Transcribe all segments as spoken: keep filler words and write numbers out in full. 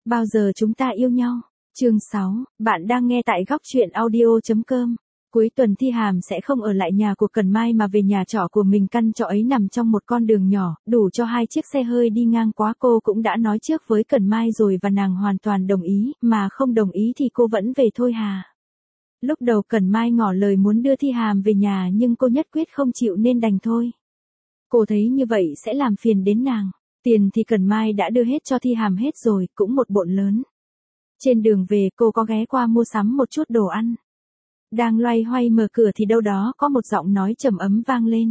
Bao giờ chúng ta yêu nhau? Chương sáu, bạn đang nghe tại góc truyện audio.com. Cuối tuần Thi Hàm sẽ không ở lại nhà của Cần Mai mà về nhà trọ của mình. Căn trọ ấy nằm trong một con đường nhỏ, đủ cho hai chiếc xe hơi đi ngang qua. Cô cũng đã nói trước với Cần Mai rồi và nàng hoàn toàn đồng ý, mà không đồng ý thì cô vẫn về thôi hà. Lúc đầu Cần Mai ngỏ lời muốn đưa Thi Hàm về nhà nhưng cô nhất quyết không chịu nên đành thôi. Cô thấy như vậy sẽ làm phiền đến nàng. Tiền thì Cần Mai đã đưa hết cho Thi Hàm hết rồi, cũng một bộn lớn. Trên đường về cô có ghé qua mua sắm một chút đồ ăn. Đang loay hoay mở cửa thì đâu đó có một giọng nói trầm ấm vang lên.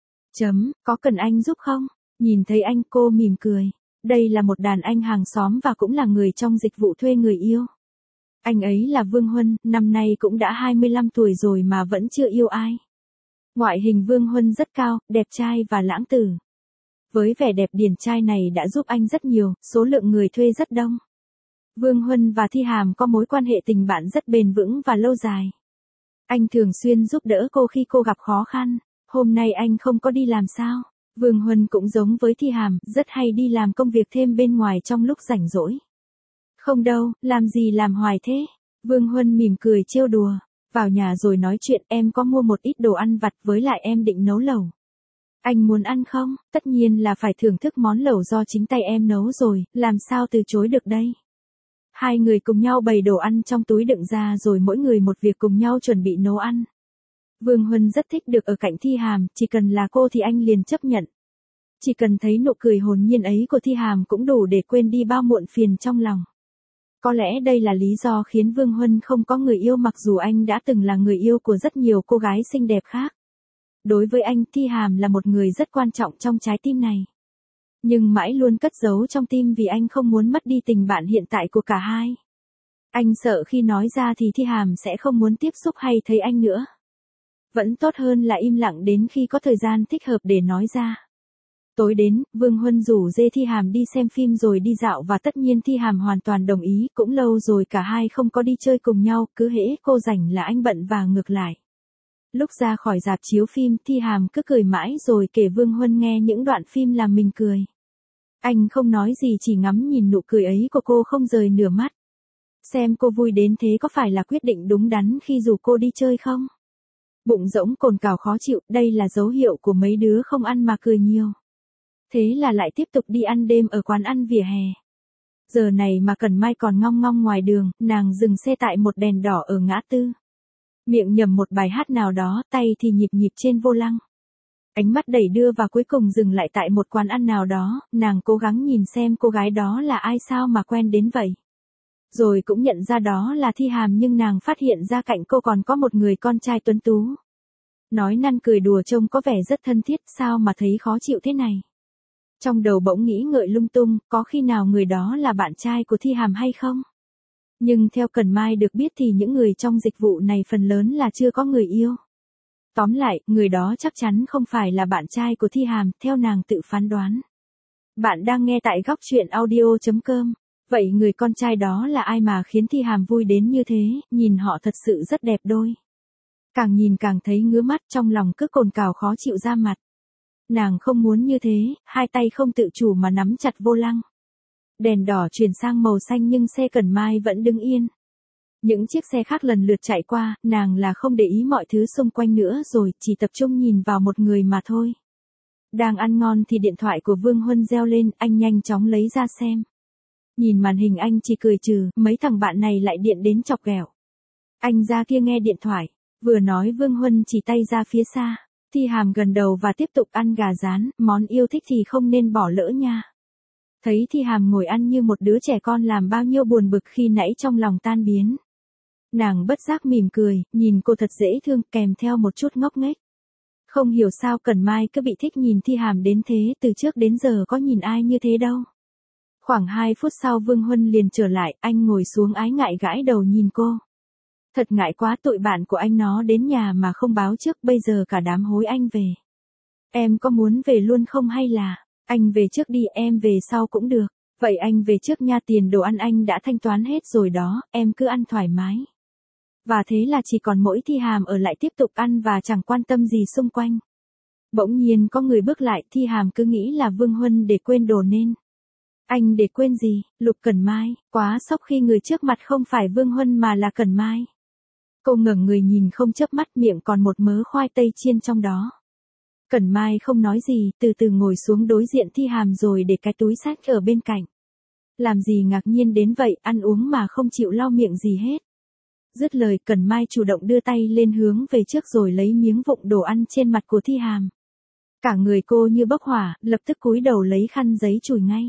Chấm, có cần anh giúp không? Nhìn thấy anh cô mỉm cười. Đây là một đàn anh hàng xóm và cũng là người trong dịch vụ thuê người yêu. Anh ấy là Vương Huân, năm nay cũng đã hai mươi lăm tuổi rồi mà vẫn chưa yêu ai. Ngoại hình Vương Huân rất cao, đẹp trai và lãng tử. Với vẻ đẹp điển trai này đã giúp anh rất nhiều, số lượng người thuê rất đông. Vương Huân và Thi Hàm có mối quan hệ tình bạn rất bền vững và lâu dài. Anh thường xuyên giúp đỡ cô khi cô gặp khó khăn. Hôm nay anh không có đi làm sao? Vương Huân cũng giống với Thi Hàm, rất hay đi làm công việc thêm bên ngoài trong lúc rảnh rỗi. Không đâu, làm gì làm hoài thế? Vương Huân mỉm cười trêu đùa. Vào nhà rồi nói chuyện, em có mua một ít đồ ăn vặt với lại em định nấu lẩu. Anh muốn ăn không? Tất nhiên là phải thưởng thức món lẩu do chính tay em nấu rồi, làm sao từ chối được đây? Hai người cùng nhau bày đồ ăn trong túi đựng ra rồi mỗi người một việc cùng nhau chuẩn bị nấu ăn. Vương Huân rất thích được ở cạnh Thi Hàm, chỉ cần là cô thì anh liền chấp nhận. Chỉ cần thấy nụ cười hồn nhiên ấy của Thi Hàm cũng đủ để quên đi bao muộn phiền trong lòng. Có lẽ đây là lý do khiến Vương Huân không có người yêu mặc dù anh đã từng là người yêu của rất nhiều cô gái xinh đẹp khác. Đối với anh, Thi Hàm là một người rất quan trọng trong trái tim này. Nhưng mãi luôn cất giấu trong tim vì anh không muốn mất đi tình bạn hiện tại của cả hai. Anh sợ khi nói ra thì Thi Hàm sẽ không muốn tiếp xúc hay thấy anh nữa. Vẫn tốt hơn là im lặng đến khi có thời gian thích hợp để nói ra. Tối đến, Vương Huân rủ dê Thi Hàm đi xem phim rồi đi dạo và tất nhiên Thi Hàm hoàn toàn đồng ý, cũng lâu rồi cả hai không có đi chơi cùng nhau, cứ hễ cô rảnh là anh bận và ngược lại. Lúc ra khỏi rạp chiếu phim, Thi Hàm cứ cười mãi rồi kể Vương Huân nghe những đoạn phim làm mình cười. Anh không nói gì chỉ ngắm nhìn nụ cười ấy của cô không rời nửa mắt. Xem cô vui đến thế có phải là quyết định đúng đắn khi rủ cô đi chơi không? Bụng rỗng cồn cào khó chịu, đây là dấu hiệu của mấy đứa không ăn mà cười nhiều. Thế là lại tiếp tục đi ăn đêm ở quán ăn vỉa hè. Giờ này mà Cần Mai còn ngong ngong ngoài đường, nàng dừng xe tại một đèn đỏ ở ngã tư. Miệng nhầm một bài hát nào đó, tay thì nhịp nhịp trên vô lăng. Ánh mắt đẩy đưa và cuối cùng dừng lại tại một quán ăn nào đó, nàng cố gắng nhìn xem cô gái đó là ai sao mà quen đến vậy. Rồi cũng nhận ra đó là Thi Hàm nhưng nàng phát hiện ra cạnh cô còn có một người con trai tuấn tú. Nói năn cười đùa trông có vẻ rất thân thiết, sao mà thấy khó chịu thế này. Trong đầu bỗng nghĩ ngợi lung tung, có khi nào người đó là bạn trai của Thi Hàm hay không? Nhưng theo Cần Mai được biết thì những người trong dịch vụ này phần lớn là chưa có người yêu. Tóm lại, người đó chắc chắn không phải là bạn trai của Thi Hàm, theo nàng tự phán đoán. Bạn đang nghe tại góc truyện audio.com. Vậy người con trai đó là ai mà khiến Thi Hàm vui đến như thế, nhìn họ thật sự rất đẹp đôi. Càng nhìn càng thấy ngứa mắt, trong lòng cứ cồn cào khó chịu ra mặt. Nàng không muốn như thế, hai tay không tự chủ mà nắm chặt vô lăng. Đèn đỏ chuyển sang màu xanh nhưng xe Cần Mai vẫn đứng yên. Những chiếc xe khác lần lượt chạy qua, nàng là không để ý mọi thứ xung quanh nữa rồi, chỉ tập trung nhìn vào một người mà thôi. Đang ăn ngon thì điện thoại của Vương Huân reo lên, anh nhanh chóng lấy ra xem. Nhìn màn hình anh chỉ cười trừ, mấy thằng bạn này lại điện đến chọc ghẹo. Anh ra kia nghe điện thoại, vừa nói Vương Huân chỉ tay ra phía xa. Thi Hàm gần đầu và tiếp tục ăn gà rán, món yêu thích thì không nên bỏ lỡ nha. Thấy Thi Hàm ngồi ăn như một đứa trẻ con làm bao nhiêu buồn bực khi nãy trong lòng tan biến. Nàng bất giác mỉm cười, nhìn cô thật dễ thương kèm theo một chút ngốc nghếch. Không hiểu sao Cần Mai cứ bị thích nhìn Thi Hàm đến thế, từ trước đến giờ có nhìn ai như thế đâu. Khoảng hai phút sau Vương Huân liền trở lại, anh ngồi xuống ái ngại gãi đầu nhìn cô. Thật ngại quá, tụi bạn của anh nó đến nhà mà không báo trước, bây giờ cả đám hối anh về. Em có muốn về luôn không hay là, anh về trước đi, em về sau cũng được. Vậy anh về trước nha, tiền đồ ăn anh đã thanh toán hết rồi đó, em cứ ăn thoải mái. Và thế là chỉ còn mỗi Thi Hàm ở lại tiếp tục ăn và chẳng quan tâm gì xung quanh. Bỗng nhiên có người bước lại, Thi Hàm cứ nghĩ là Vương Huân để quên đồ nên. Anh để quên gì, Lục Cẩn Mai, quá sốc khi người trước mặt không phải Vương Huân mà là Cẩn Mai. Cô ngẩng người nhìn không chớp mắt, miệng còn một mớ khoai tây chiên trong đó. Cẩn Mai không nói gì, từ từ ngồi xuống đối diện Thi Hàm rồi để cái túi xách ở bên cạnh. Làm gì ngạc nhiên đến vậy, ăn uống mà không chịu lau miệng gì hết. Dứt lời, Cẩn Mai chủ động đưa tay lên hướng về trước rồi lấy miếng vụng đồ ăn trên mặt của Thi Hàm. Cả người cô như bốc hỏa, lập tức cúi đầu lấy khăn giấy chùi ngay.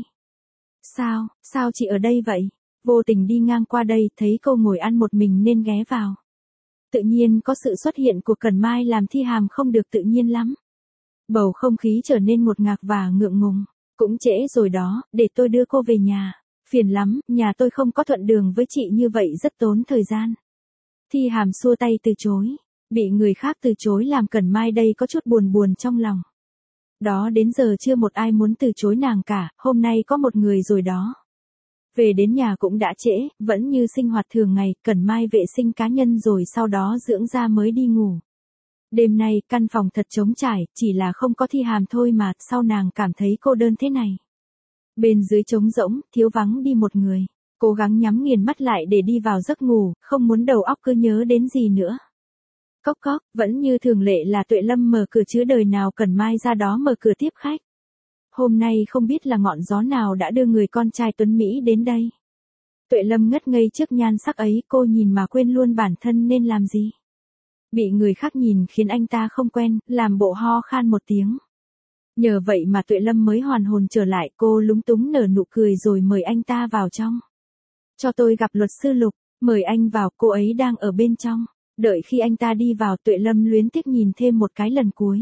Sao, sao chị ở đây vậy? Vô tình đi ngang qua đây, thấy cô ngồi ăn một mình nên ghé vào. Tự nhiên có sự xuất hiện của Cẩn Mai làm Thi Hàm không được tự nhiên lắm. Bầu không khí trở nên ngột ngạt và ngượng ngùng. Cũng trễ rồi đó, để tôi đưa cô về nhà. Phiền lắm, nhà tôi không có thuận đường với chị như vậy rất tốn thời gian. Thi Hàm xua tay từ chối. Bị người khác từ chối làm Cẩn Mai đây có chút buồn buồn trong lòng. Đó đến giờ chưa một ai muốn từ chối nàng cả, hôm nay có một người rồi đó. Về đến nhà cũng đã trễ, vẫn như sinh hoạt thường ngày, Cẩn Mai vệ sinh cá nhân rồi sau đó dưỡng da mới đi ngủ. Đêm nay, căn phòng thật trống trải, chỉ là không có Thi Hàm thôi mà, sao nàng cảm thấy cô đơn thế này. Bên dưới trống rỗng, thiếu vắng đi một người. Cố gắng nhắm nghiền mắt lại để đi vào giấc ngủ, không muốn đầu óc cứ nhớ đến gì nữa. Cốc cốc, vẫn như thường lệ là Tuệ Lâm mở cửa chứ đời nào Cẩn Mai ra đó mở cửa tiếp khách. Hôm nay không biết là ngọn gió nào đã đưa người con trai tuấn Mỹ đến đây. Tuệ Lâm ngất ngây trước nhan sắc ấy, cô nhìn mà quên luôn bản thân nên làm gì. Bị người khác nhìn khiến anh ta không quen, làm bộ ho khan một tiếng. Nhờ vậy mà Tuệ Lâm mới hoàn hồn trở lại, cô lúng túng nở nụ cười rồi mời anh ta vào trong. Cho tôi gặp luật sư Lục, mời anh vào, cô ấy đang ở bên trong. Đợi khi anh ta đi vào, Tuệ Lâm luyến tiếc nhìn thêm một cái lần cuối.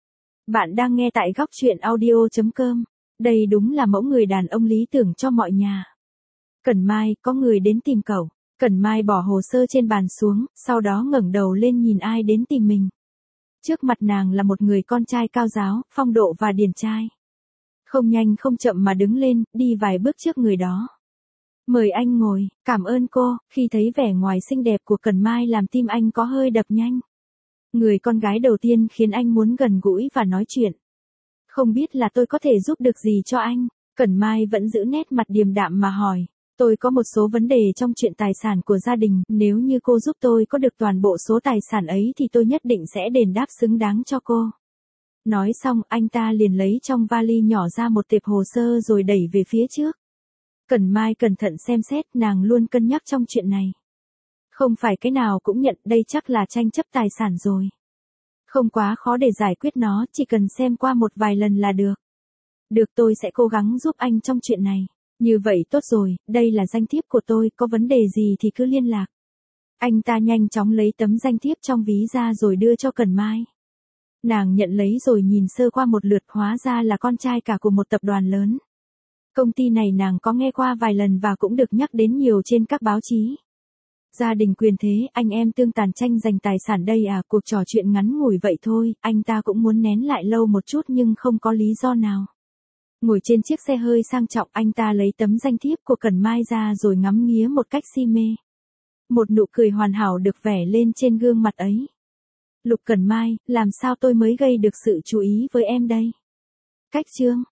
Bạn đang nghe tại góc truyện audio chấm com. Đây đúng là mẫu người đàn ông lý tưởng cho mọi nhà. Cẩn Mai, có người đến tìm cậu. Cẩn Mai bỏ hồ sơ trên bàn xuống, sau đó ngẩng đầu lên nhìn ai đến tìm mình. Trước mặt nàng là một người con trai cao giáo, phong độ và điển trai. Không nhanh không chậm mà đứng lên, đi vài bước trước người đó. Mời anh ngồi, cảm ơn cô, khi thấy vẻ ngoài xinh đẹp của Cẩn Mai làm tim anh có hơi đập nhanh. Người con gái đầu tiên khiến anh muốn gần gũi và nói chuyện. Không biết là tôi có thể giúp được gì cho anh? Cẩn Mai vẫn giữ nét mặt điềm đạm mà hỏi. Tôi có một số vấn đề trong chuyện tài sản của gia đình, nếu như cô giúp tôi có được toàn bộ số tài sản ấy thì tôi nhất định sẽ đền đáp xứng đáng cho cô. Nói xong, anh ta liền lấy trong vali nhỏ ra một tệp hồ sơ rồi đẩy về phía trước. Cẩn Mai cẩn thận xem xét, nàng luôn cân nhắc trong chuyện này. Không phải cái nào cũng nhận, đây chắc là tranh chấp tài sản rồi. Không quá khó để giải quyết nó, chỉ cần xem qua một vài lần là được. Được, tôi sẽ cố gắng giúp anh trong chuyện này. Như vậy tốt rồi, đây là danh thiếp của tôi, có vấn đề gì thì cứ liên lạc. Anh ta nhanh chóng lấy tấm danh thiếp trong ví ra rồi đưa cho Cẩn Mai. Nàng nhận lấy rồi nhìn sơ qua một lượt, hóa ra là con trai cả của một tập đoàn lớn. Công ty này nàng có nghe qua vài lần và cũng được nhắc đến nhiều trên các báo chí. Gia đình quyền thế, anh em tương tàn tranh giành tài sản đây à, cuộc trò chuyện ngắn ngủi vậy thôi, anh ta cũng muốn nén lại lâu một chút nhưng không có lý do nào. Ngồi trên chiếc xe hơi sang trọng, anh ta lấy tấm danh thiếp của Cẩn Mai ra rồi ngắm nghía một cách si mê. Một nụ cười hoàn hảo được vẽ lên trên gương mặt ấy. Lục Cẩn Mai, làm sao tôi mới gây được sự chú ý với em đây? Cách chương,